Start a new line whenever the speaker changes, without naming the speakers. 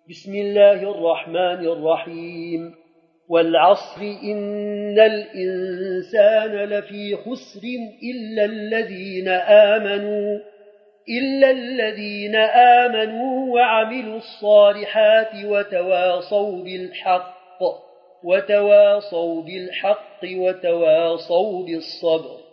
بسم الله الرحمن الرحيم والعصر إن الإنسان لفي خسر إلا الذين آمنوا وعملوا الصالحات وتواصوا بالحق وتواصوا بالصبر